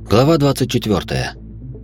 Глава 24.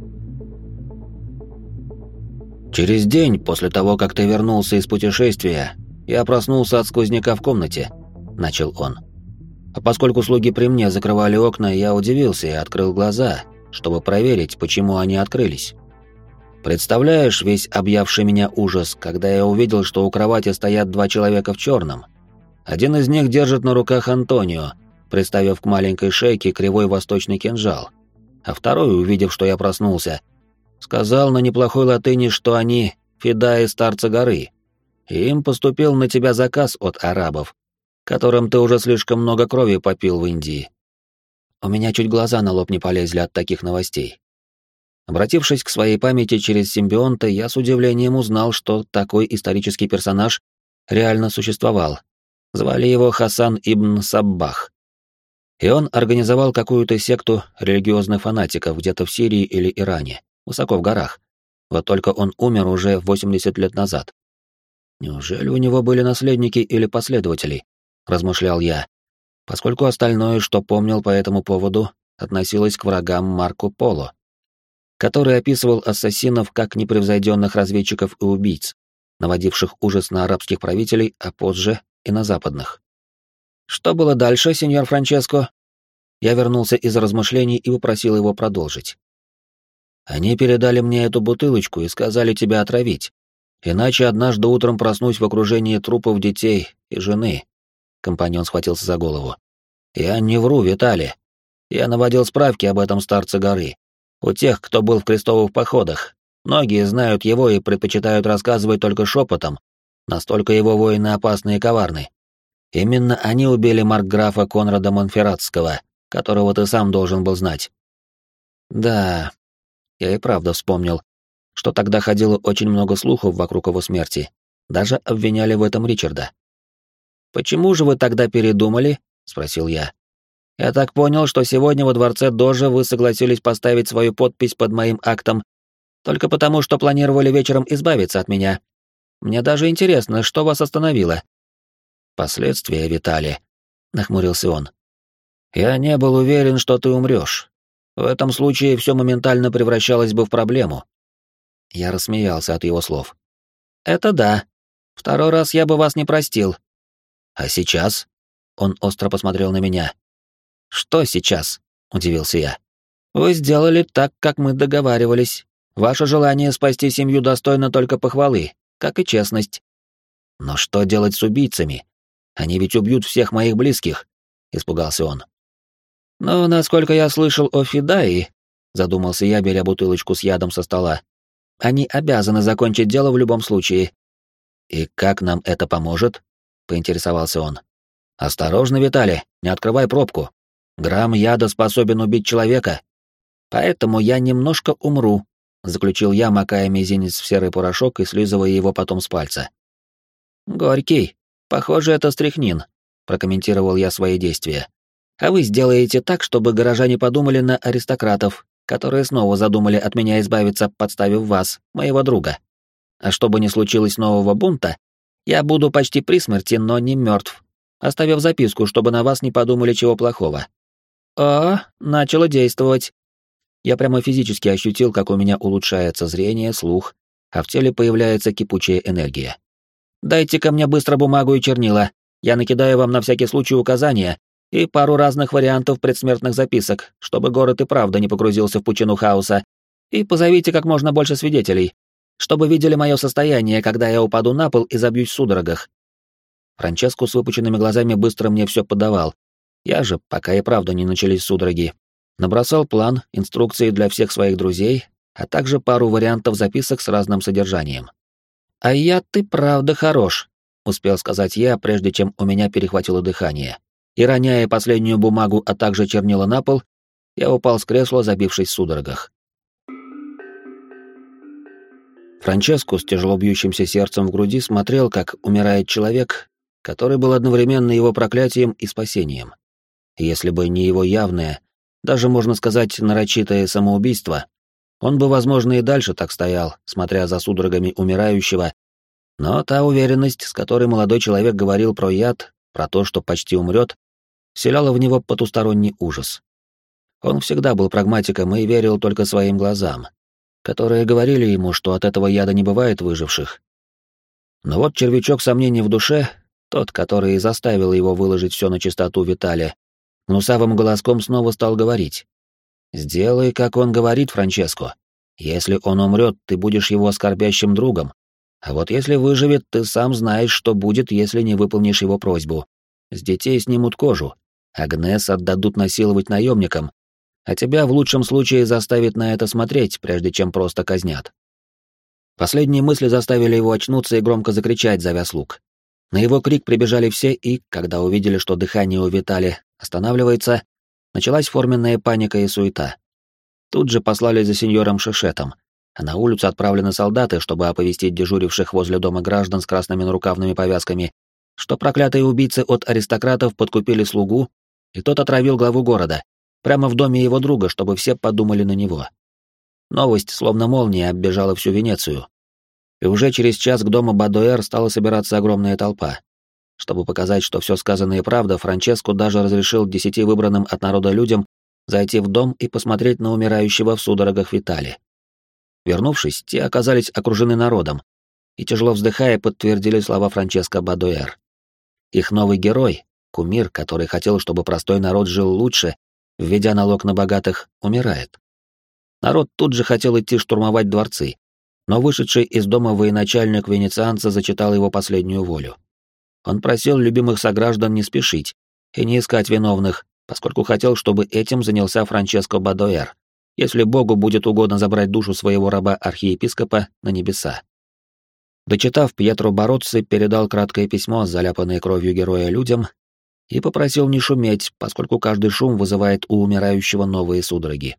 Через день после того, как ты вернулся из путешествия, я проснулся от сквозняка в комнате, начал он. А поскольку слуги при мне закрывали окна, я удивился и открыл глаза, чтобы проверить, почему они открылись. Представляешь весь объявший меня ужас, когда я увидел, что у кровати стоят два человека в черном. Один из них держит на руках Антонио, приставив к маленькой шейке кривой восточный кинжал, а второй, увидев, что я проснулся, сказал на неплохой латыни, что они фидаи старца горы, и им поступил на тебя заказ от арабов, которым ты уже слишком много крови попил в Индии. У меня чуть глаза на лоб не полезли от таких новостей. Обратившись к своей памяти через симбионта, я с удивлением узнал, что такой исторический персонаж реально существовал. Звали его Хасан ибн Саббах. И он организовал какую-то секту религиозных фанатиков где-то в Сирии или Иране, высоко в горах. Вот только он умер уже 80 лет назад. Неужели у него были наследники или последователи? Размышлял я, поскольку остальное, что помнил по этому поводу, относилось к врагам Марко Поло, который описывал ассасинов как непревзойденных разведчиков и убийц, наводивших ужас на арабских правителей, а позже и на западных. Что было дальше, сеньор Франческо? Я вернулся из размышлений и попросил его продолжить. Они передали мне эту бутылочку и сказали тебя отравить, иначе однажды утром проснусь в окружении трупов детей и жены. Компаньон схватился за голову. Я не вру, Виталий. Я наводил справки об этом старце горы. У тех, кто был в крестовых походах, многие знают его и предпочитают рассказывать только шепотом, настолько его воины опасны и коварны. Именно они убили маркграфа Конрада Монферратского, которого ты сам должен был знать. Да, я и правда вспомнил, что тогда ходило очень много слухов вокруг его смерти, даже обвиняли в этом Ричарда. «Почему же вы тогда передумали?» — спросил я. «Я так понял, что сегодня во дворце Дожа вы согласились поставить свою подпись под моим актом только потому, что планировали вечером избавиться от меня. Мне даже интересно, что вас остановило». «Последствия, Виталий», — нахмурился он. «Я не был уверен, что ты умрешь. В этом случае все моментально превращалось бы в проблему». Я рассмеялся от его слов. «Это да. Второй раз я бы вас не простил». «А сейчас?» — он остро посмотрел на меня. «Что сейчас?» — удивился я. «Вы сделали так, как мы договаривались. Ваше желание спасти семью достойно только похвалы, как и честность». «Но что делать с убийцами? Они ведь убьют всех моих близких», — испугался он. «Но, насколько я слышал о Фидаи», — задумался я, беря бутылочку с ядом со стола, «они обязаны закончить дело в любом случае». «И как нам это поможет?» — поинтересовался он. «Осторожно, Виталий, не открывай пробку. Грамм яда способен убить человека. Поэтому я немножко умру», — заключил я, макая мизинец в серый порошок и слизывая его потом с пальца. «Горький. Похоже, это стрихнин», — прокомментировал я свои действия. «А вы сделаете так, чтобы горожане подумали на аристократов, которые снова задумали от меня избавиться, подставив вас, моего друга. А чтобы не случилось нового бунта, я буду почти при смерти, но не мертв, оставив записку, чтобы на вас не подумали чего плохого». О, начало действовать. Я прямо физически ощутил, как у меня улучшается зрение, слух, а в теле появляется кипучая энергия. «Дайте-ка мне быстро бумагу и чернила. Я накидаю вам на всякий случай указания и пару разных вариантов предсмертных записок, чтобы город и правда не погрузился в пучину хаоса. И позовите как можно больше свидетелей, чтобы видели мое состояние, когда я упаду на пол и забьюсь в судорогах». Франческо с выпученными глазами быстро мне все подавал. Я же, пока и правда не начались судороги, набросал план, инструкции для всех своих друзей, а также пару вариантов записок с разным содержанием. «А я ты правда хорош», — успел сказать я, прежде чем у меня перехватило дыхание. И, роняя последнюю бумагу, а также чернила на пол, я упал с кресла, забившись в судорогах. Франческо с тяжело бьющимся сердцем в груди смотрел, как умирает человек, который был одновременно его проклятием и спасением. Если бы не его явное, даже, можно сказать, нарочитое самоубийство, он бы, возможно, и дальше так стоял, смотря за судорогами умирающего, но та уверенность, с которой молодой человек говорил про яд, про то, что почти умрет, вселяла в него потусторонний ужас. Он всегда был прагматиком и верил только своим глазам, которые говорили ему, что от этого яда не бывает выживших. Но вот червячок сомнений в душе, тот, который заставил его выложить все на чистоту Виталия, гнусавым голоском снова стал говорить. «Сделай, как он говорит, Франческо. Если он умрет, ты будешь его скорбящим другом. А вот если выживет, ты сам знаешь, что будет, если не выполнишь его просьбу. С детей снимут кожу, Агнес отдадут насиловать наемникам, а тебя в лучшем случае заставят на это смотреть, прежде чем просто казнят». Последние мысли заставили его очнуться и громко закричать, завяз лук. На его крик прибежали все и, когда увидели, что дыхание у Витали останавливается, началась форменная паника и суета. Тут же послали за сеньором Шишетом, а на улицу отправлены солдаты, чтобы оповестить дежуривших возле дома граждан с красными нарукавными повязками, что проклятые убийцы от аристократов подкупили слугу, и тот отравил главу города, прямо в доме его друга, чтобы все подумали на него. Новость, словно молния, оббежала всю Венецию. И уже через час к дому Бадуэр стала собираться огромная толпа. Чтобы показать, что все сказанное правда, Франческо даже разрешил 10 выбранным от народа людям зайти в дом и посмотреть на умирающего в судорогах Витали. Вернувшись, те оказались окружены народом, и, тяжело вздыхая, подтвердили слова Франческо Бадуэр. Их новый герой, кумир, который хотел, чтобы простой народ жил лучше, введя налог на богатых, умирает. Народ тут же хотел идти штурмовать дворцы, но вышедший из дома военачальник венецианца зачитал его последнюю волю. Он просил любимых сограждан не спешить и не искать виновных, поскольку хотел, чтобы этим занялся Франческо Бадуэр, если Богу будет угодно забрать душу своего раба-архиепископа на небеса. Дочитав, Пьетро Бароцци передал краткое письмо, заляпанное кровью героя, людям и попросил не шуметь, поскольку каждый шум вызывает у умирающего новые судороги.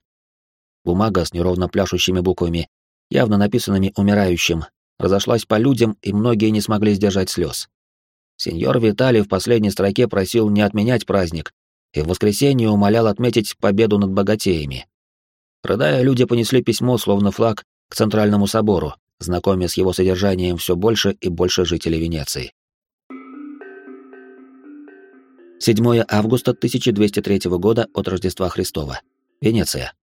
Бумага с неровно пляшущими буквами, явно написанными умирающим, разошлась по людям, и многие не смогли сдержать слез. Сеньор Виталий в последней строке просил не отменять праздник и в воскресенье умолял отметить победу над богатеями. Рыдая, люди понесли письмо, словно флаг, к Центральному собору, знакомя с его содержанием все больше и больше жителей Венеции. 7 августа 1203 года от Рождества Христова. Венеция.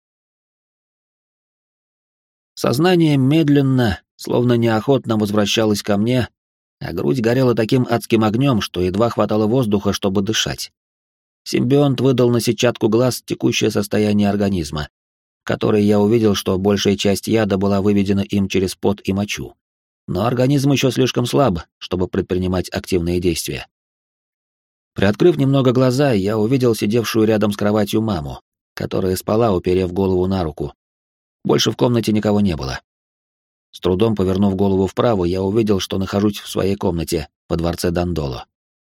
Сознание медленно, словно неохотно возвращалось ко мне, а грудь горела таким адским огнем, что едва хватало воздуха, чтобы дышать. Симбионт выдал на сетчатку глаз текущее состояние организма, в которой я увидел, что большая часть яда была выведена им через пот и мочу. Но организм еще слишком слаб, чтобы предпринимать активные действия. Приоткрыв немного глаза, я увидел сидевшую рядом с кроватью маму, которая спала, уперев голову на руку. Больше в комнате никого не было. С трудом повернув голову вправо, я увидел, что нахожусь в своей комнате во дворце Дандоло.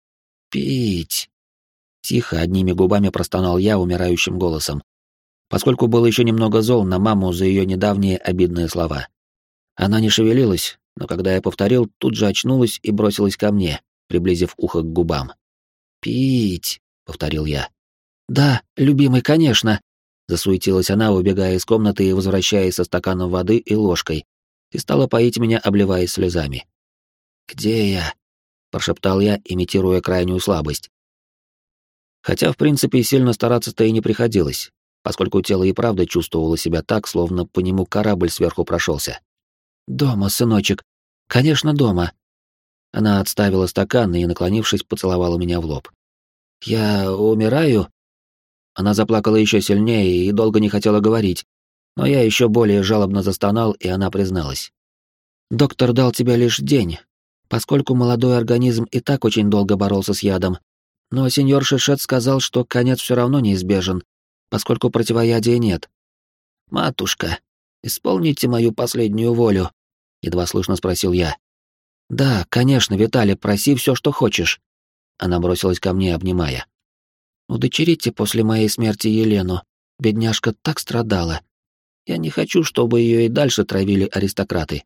«Пить!» Тихо, одними губами простонал я умирающим голосом, поскольку был еще немного зол на маму за ее недавние обидные слова. Она не шевелилась, но когда я повторил, тут же очнулась и бросилась ко мне, приблизив ухо к губам. «Пить!» — повторил я. «Да, любимый, конечно!» — засуетилась она, убегая из комнаты и возвращаясь со стаканом воды и ложкой, и стала поить меня, обливаясь слезами. «Где я?» — прошептал я, имитируя крайнюю слабость. Хотя, в принципе, сильно стараться-то и не приходилось, поскольку тело и правда чувствовало себя так, словно по нему корабль сверху прошелся. «Дома, сыночек. Конечно, дома». Она отставила стакан и, наклонившись, поцеловала меня в лоб. «Я умираю?» Она заплакала еще сильнее и долго не хотела говорить, но я еще более жалобно застонал, и она призналась. «Доктор дал тебе лишь день, поскольку молодой организм и так очень долго боролся с ядом, но сеньор Шишет сказал, что конец все равно неизбежен, поскольку противоядия нет. «Матушка, исполните мою последнюю волю», — едва слышно спросил я. «Да, конечно, Виталий, проси все, что хочешь». Она бросилась ко мне, обнимая. «Удочерите после моей смерти Елену. Бедняжка так страдала. Я не хочу, чтобы ее и дальше травили аристократы».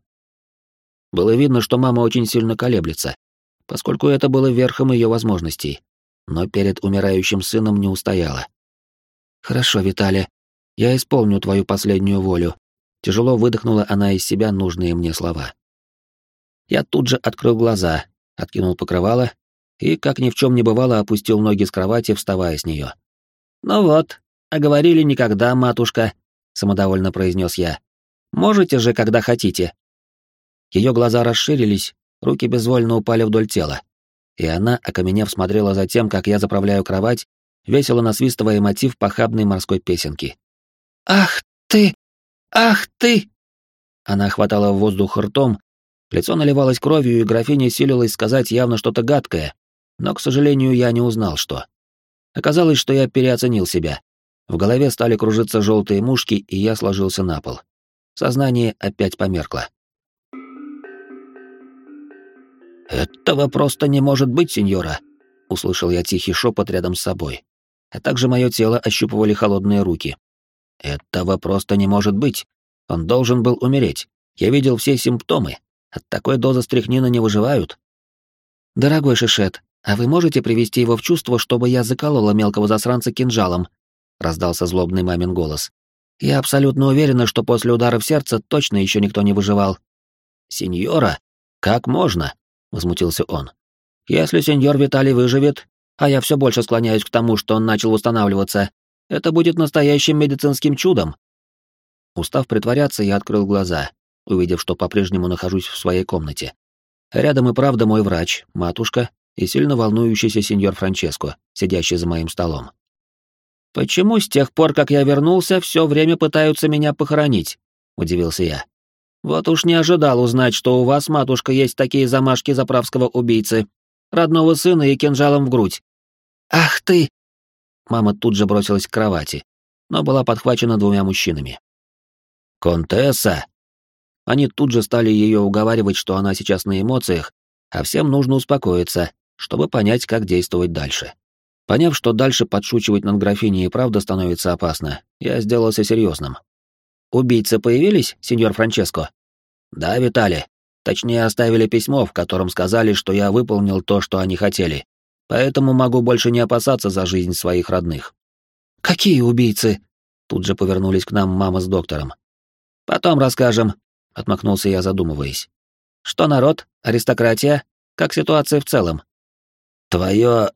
Было видно, что мама очень сильно колеблется, поскольку это было верхом ее возможностей, но перед умирающим сыном не устояла. «Хорошо, Виталий, я исполню твою последнюю волю», — тяжело выдохнула она из себя нужные мне слова. Я тут же открыл глаза, откинул покрывало и, как ни в чем не бывало, опустил ноги с кровати, вставая с нее. «Ну вот, «А говорили никогда, матушка», — самодовольно произнес я. «Можете же, когда хотите». Ее глаза расширились, руки безвольно упали вдоль тела, и она, окаменев, смотрела за тем, как я заправляю кровать, весело насвистывая мотив похабной морской песенки. «Ах ты! Ах ты!» Она хватала воздух ртом, лицо наливалось кровью, и графиня силилась сказать явно что-то гадкое, но, к сожалению, я не узнал, что. Оказалось, что я переоценил себя. В голове стали кружиться желтые мушки, и я сложился на пол. Сознание опять померкло. «Этого просто не может быть, сеньора!» — услышал я тихий шепот рядом с собой. А также мое тело ощупывали холодные руки. «Этого просто не может быть! Он должен был умереть. Я видел все симптомы. От такой дозы стрихнина не выживают». «Дорогой Шишет, а вы можете привести его в чувство, чтобы я заколола мелкого засранца кинжалом?» — раздался злобный мамин голос. «Я абсолютно уверена, что после удара в сердце точно еще никто не выживал». «Сеньора, как можно?» — возмутился он. «Если сеньор Виталий выживет, а я все больше склоняюсь к тому, что он начал восстанавливаться, это будет настоящим медицинским чудом». Устав притворяться, я открыл глаза, увидев, что по-прежнему нахожусь в своей комнате. Рядом и правда мой врач, матушка и сильно волнующийся сеньор Франческо, сидящий за моим столом. «Почему с тех пор, как я вернулся, все время пытаются меня похоронить?» — удивился я. «Вот уж не ожидал узнать, что у вас, матушка, есть такие замашки заправского убийцы, родного сына и кинжалом в грудь». «Ах ты!» Мама тут же бросилась к кровати, но была подхвачена двумя мужчинами. «Контесса!» Они тут же стали ее уговаривать, что она сейчас на эмоциях, а всем нужно успокоиться, чтобы понять, как действовать дальше. Поняв, что дальше подшучивать над графиней и правда становится опасно, я сделался серьезным. «Убийцы появились, сеньор Франческо?» «Да, Виталий. Точнее, оставили письмо, в котором сказали, что я выполнил то, что они хотели. Поэтому могу больше не опасаться за жизнь своих родных». «Какие убийцы?» Тут же повернулись к нам мама с доктором. «Потом расскажем», — отмахнулся я, задумываясь. «Что народ? Аристократия? Как ситуация в целом?» «Твое...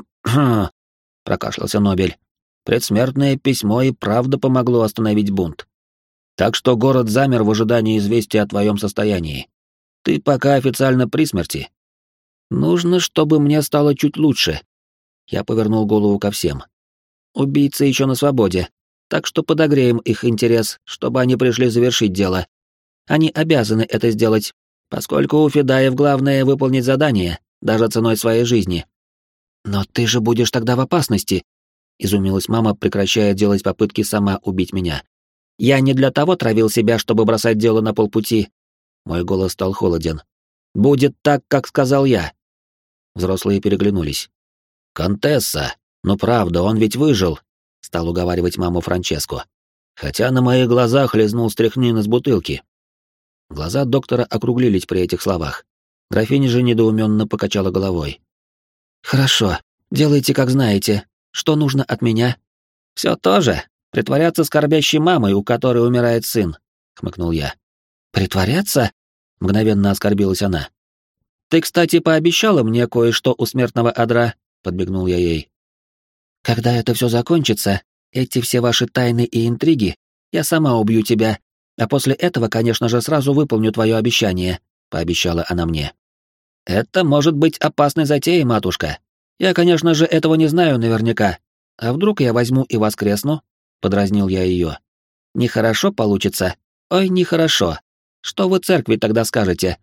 прокашлялся Нобель. «Предсмертное письмо и правда помогло остановить бунт. Так что город замер в ожидании известия о твоем состоянии. Ты пока официально при смерти. Нужно, чтобы мне стало чуть лучше». Я повернул голову ко всем. «Убийцы еще на свободе, так что подогреем их интерес, чтобы они пришли завершить дело. Они обязаны это сделать, поскольку у Федаев главное выполнить задание, даже ценой своей жизни». «Но ты же будешь тогда в опасности», — изумилась мама, прекращая делать попытки сама убить меня. «Я не для того травил себя, чтобы бросать дело на полпути». Мой голос стал холоден. «Будет так, как сказал я». Взрослые переглянулись. «Контесса, ну правда, он ведь выжил», — стал уговаривать маму Франческо. «Хотя на моих глазах лизнул стряхнин из бутылки». Глаза доктора округлились при этих словах. Графиня же недоуменно покачала головой. «Хорошо, делайте, как знаете. Что нужно от меня?» «Все то же. Притворяться скорбящей мамой, у которой умирает сын», — хмыкнул я. «Притворяться?» — мгновенно оскорбилась она. «Ты, кстати, пообещала мне кое-что у смертного одра», — подбегнул я ей. «Когда это все закончится, эти все ваши тайны и интриги, я сама убью тебя, а после этого, конечно же, сразу выполню твое обещание», — пообещала она мне. «Это может быть опасной затеей, матушка. Я, конечно же, этого не знаю наверняка. А вдруг я возьму и воскресну?» — подразнил я ее. «Нехорошо получится? Ой, нехорошо. Что вы церкви тогда скажете?»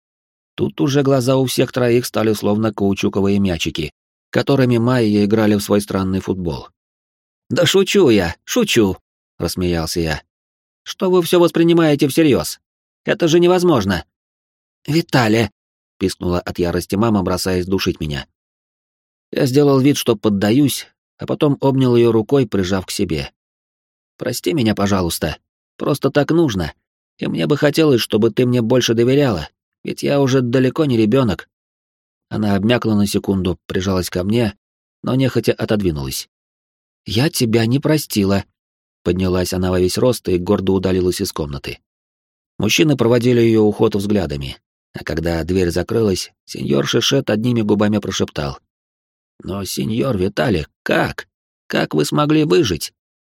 Тут уже глаза у всех троих стали словно каучуковые мячики, которыми майя играли в свой странный футбол. «Да шучу я, шучу!» — рассмеялся я. «Что вы все воспринимаете всерьез? Это же невозможно!» «Виталя!» — пискнула от ярости мама, бросаясь душить меня. Я сделал вид, что поддаюсь, а потом обнял ее рукой, прижав к себе. «Прости меня, пожалуйста. Просто так нужно. И мне бы хотелось, чтобы ты мне больше доверяла, ведь я уже далеко не ребенок». Она обмякла на секунду, прижалась ко мне, но нехотя отодвинулась. «Я тебя не простила», — поднялась она во весь рост и гордо удалилась из комнаты. Мужчины проводили ее уход взглядами, а когда дверь закрылась, сеньор Шишет одними губами прошептал. «Но, сеньор Виталий, как? Как вы смогли выжить?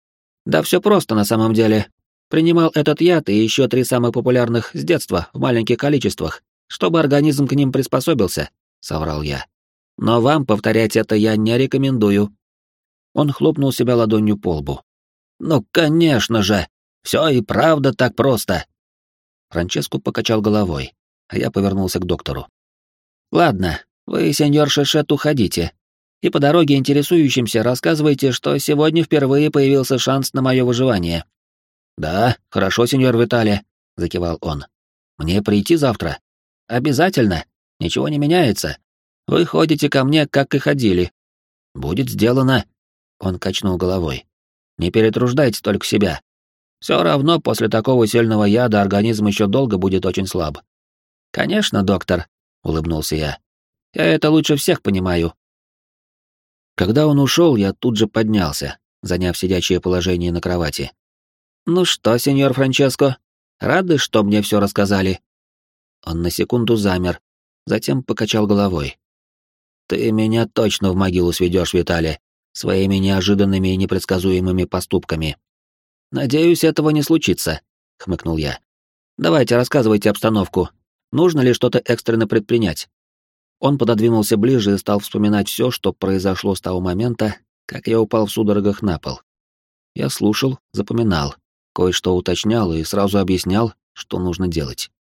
Да все просто на самом деле. Принимал этот яд и еще 3 самых популярных с детства в маленьких количествах, чтобы организм к ним приспособился, соврал я. Но вам повторять это я не рекомендую. Он хлопнул себя ладонью по лбу. Ну, конечно же, все и правда так просто. Франческо покачал головой, а я повернулся к доктору. Ладно, вы, сеньор Шишет, уходите. И по дороге интересующимся рассказывайте, что сегодня впервые появился шанс на мое выживание. Да, хорошо, сеньор Виталий, закивал он. Мне прийти завтра? Обязательно. Ничего не меняется. Вы ходите ко мне, как и ходили. Будет сделано. Он качнул головой. Не перетруждайте только себя. Все равно после такого сильного яда организм еще долго будет очень слаб. Конечно, доктор, улыбнулся я. Я это лучше всех понимаю. Когда он ушел, я тут же поднялся, заняв сидячее положение на кровати. Ну что, сеньор Франческо, рады, что мне все рассказали? Он на секунду замер, затем покачал головой. Ты меня точно в могилу сведешь, Виталий, своими неожиданными и непредсказуемыми поступками. Надеюсь, этого не случится, хмыкнул я. Давайте рассказывайте обстановку. Нужно ли что-то экстренно предпринять? Он пододвинулся ближе и стал вспоминать все, что произошло с того момента, как я упал в судорогах на пол. Я слушал, запоминал, кое-что уточнял и сразу объяснял, что нужно делать.